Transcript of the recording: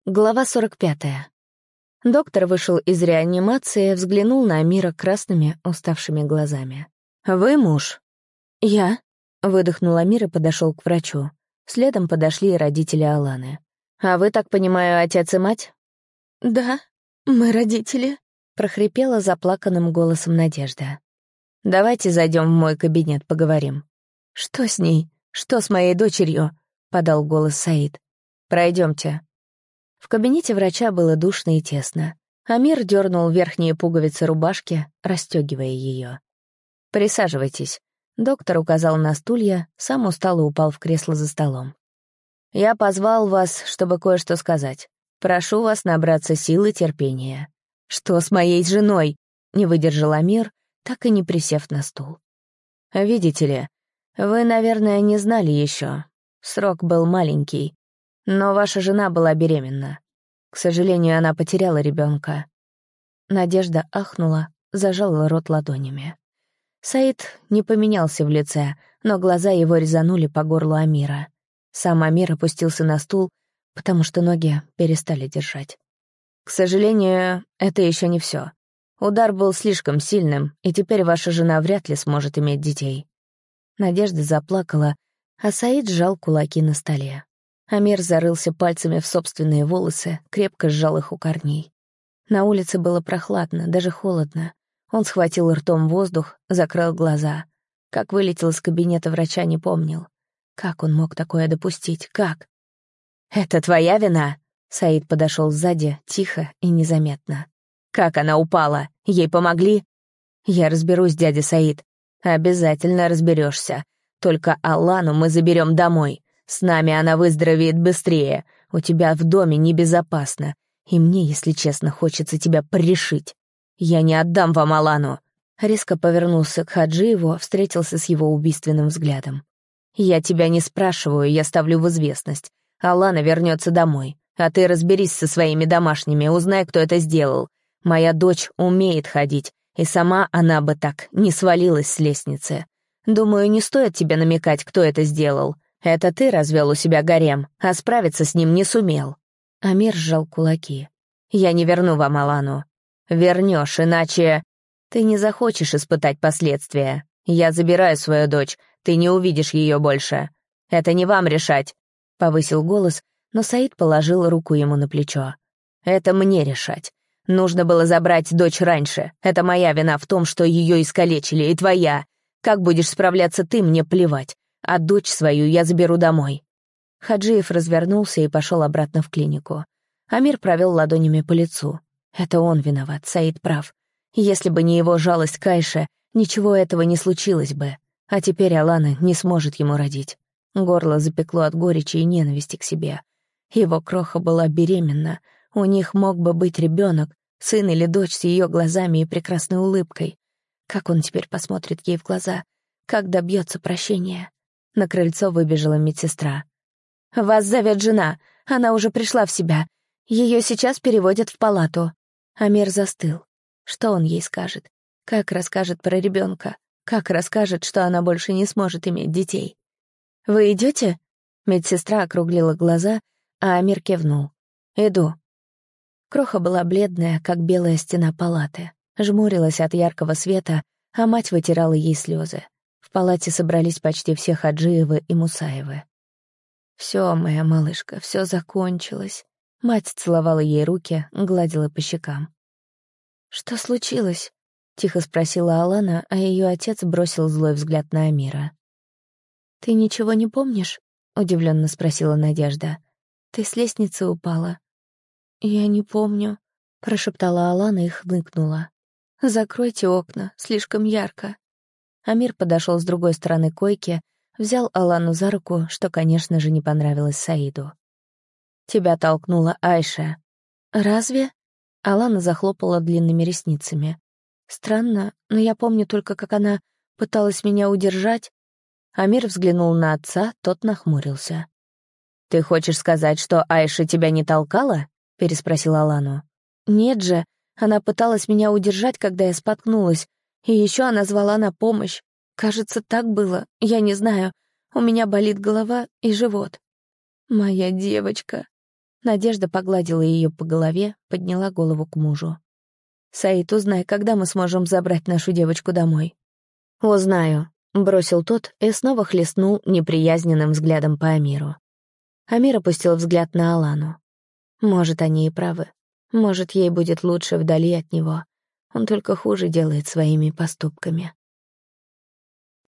Глава 45. Доктор вышел из реанимации, взглянул на Амира красными, уставшими глазами. «Вы муж?» «Я», — выдохнул Амир и подошел к врачу. Следом подошли и родители Аланы. «А вы, так понимаю, отец и мать?» «Да, мы родители», — прохрипела заплаканным голосом Надежда. «Давайте зайдем в мой кабинет, поговорим». «Что с ней? Что с моей дочерью?» — подал голос Саид. «Пройдемте». В кабинете врача было душно и тесно. Амир дернул верхние пуговицы рубашки, расстегивая ее. «Присаживайтесь». Доктор указал на стулья, сам устало упал в кресло за столом. «Я позвал вас, чтобы кое-что сказать. Прошу вас набраться сил и терпения». «Что с моей женой?» — не выдержал Амир, так и не присев на стул. «Видите ли, вы, наверное, не знали еще. Срок был маленький. Но ваша жена была беременна. К сожалению, она потеряла ребенка». Надежда ахнула, зажала рот ладонями. Саид не поменялся в лице, но глаза его резанули по горлу Амира. Сам Амир опустился на стул, потому что ноги перестали держать. «К сожалению, это еще не все. Удар был слишком сильным, и теперь ваша жена вряд ли сможет иметь детей». Надежда заплакала, а Саид сжал кулаки на столе. Амир зарылся пальцами в собственные волосы, крепко сжал их у корней. На улице было прохладно, даже холодно. Он схватил ртом воздух, закрыл глаза. Как вылетел из кабинета врача, не помнил. Как он мог такое допустить? Как? «Это твоя вина?» Саид подошел сзади, тихо и незаметно. «Как она упала? Ей помогли?» «Я разберусь, дядя Саид. Обязательно разберешься. Только Алану мы заберем домой. С нами она выздоровеет быстрее. У тебя в доме небезопасно. И мне, если честно, хочется тебя пришить. Я не отдам вам Алану». Резко повернулся к Хаджиеву, встретился с его убийственным взглядом. «Я тебя не спрашиваю, я ставлю в известность. Алана вернется домой. А ты разберись со своими домашними, узнай, кто это сделал. Моя дочь умеет ходить, и сама она бы так не свалилась с лестницы. Думаю, не стоит тебе намекать, кто это сделал. Это ты развел у себя гарем, а справиться с ним не сумел». Амир сжал кулаки. «Я не верну вам Алану. Вернешь, иначе ты не захочешь испытать последствия. Я забираю свою дочь, ты не увидишь ее больше. Это не вам решать», — повысил голос, но Саид положил руку ему на плечо. «Это мне решать. Нужно было забрать дочь раньше. Это моя вина в том, что ее искалечили, и твоя. Как будешь справляться ты, мне плевать. А дочь свою я заберу домой». Хаджиев развернулся и пошел обратно в клинику. Амир провел ладонями по лицу. Это он виноват, Саид прав. Если бы не его жалость к Айше, ничего этого не случилось бы. А теперь Алана не сможет ему родить. Горло запекло от горечи и ненависти к себе. Его кроха была беременна. У них мог бы быть ребенок, сын или дочь с ее глазами и прекрасной улыбкой. Как он теперь посмотрит ей в глаза? Как добьется прощения? На крыльцо выбежала медсестра. «Вас зовет жена. Она уже пришла в себя. Ее сейчас переводят в палату». Амир застыл. Что он ей скажет? Как расскажет про ребенка? Как расскажет, что она больше не сможет иметь детей? «Вы идете?» Медсестра округлила глаза, а Амир кивнул. «Иду». Кроха была бледная, как белая стена палаты. Жмурилась от яркого света, а мать вытирала ей слезы. В палате собрались почти все Хаджиевы и Мусаевы. «Все, моя малышка, все закончилось». Мать целовала ей руки, гладила по щекам. «Что случилось?» — тихо спросила Алана, а ее отец бросил злой взгляд на Амира. «Ты ничего не помнишь?» — удивленно спросила Надежда. «Ты с лестницы упала». «Я не помню», — прошептала Алана и хныкнула. «Закройте окна, слишком ярко». Амир подошел с другой стороны койки, взял Алану за руку, что, конечно же, не понравилось Саиду. «Тебя толкнула Айша». «Разве?» Алана захлопала длинными ресницами. «Странно, но я помню только, как она пыталась меня удержать». Амир взглянул на отца, тот нахмурился. «Ты хочешь сказать, что Айша тебя не толкала?» — переспросил Алану. «Нет же, она пыталась меня удержать, когда я споткнулась, и еще она звала на помощь. Кажется, так было, я не знаю. У меня болит голова и живот». «Моя девочка». Надежда погладила ее по голове, подняла голову к мужу. «Саид, узнай, когда мы сможем забрать нашу девочку домой?» «Узнаю», — бросил тот и снова хлестнул неприязненным взглядом по Амиру. Амир опустил взгляд на Алану. Может, они и правы. Может, ей будет лучше вдали от него. Он только хуже делает своими поступками.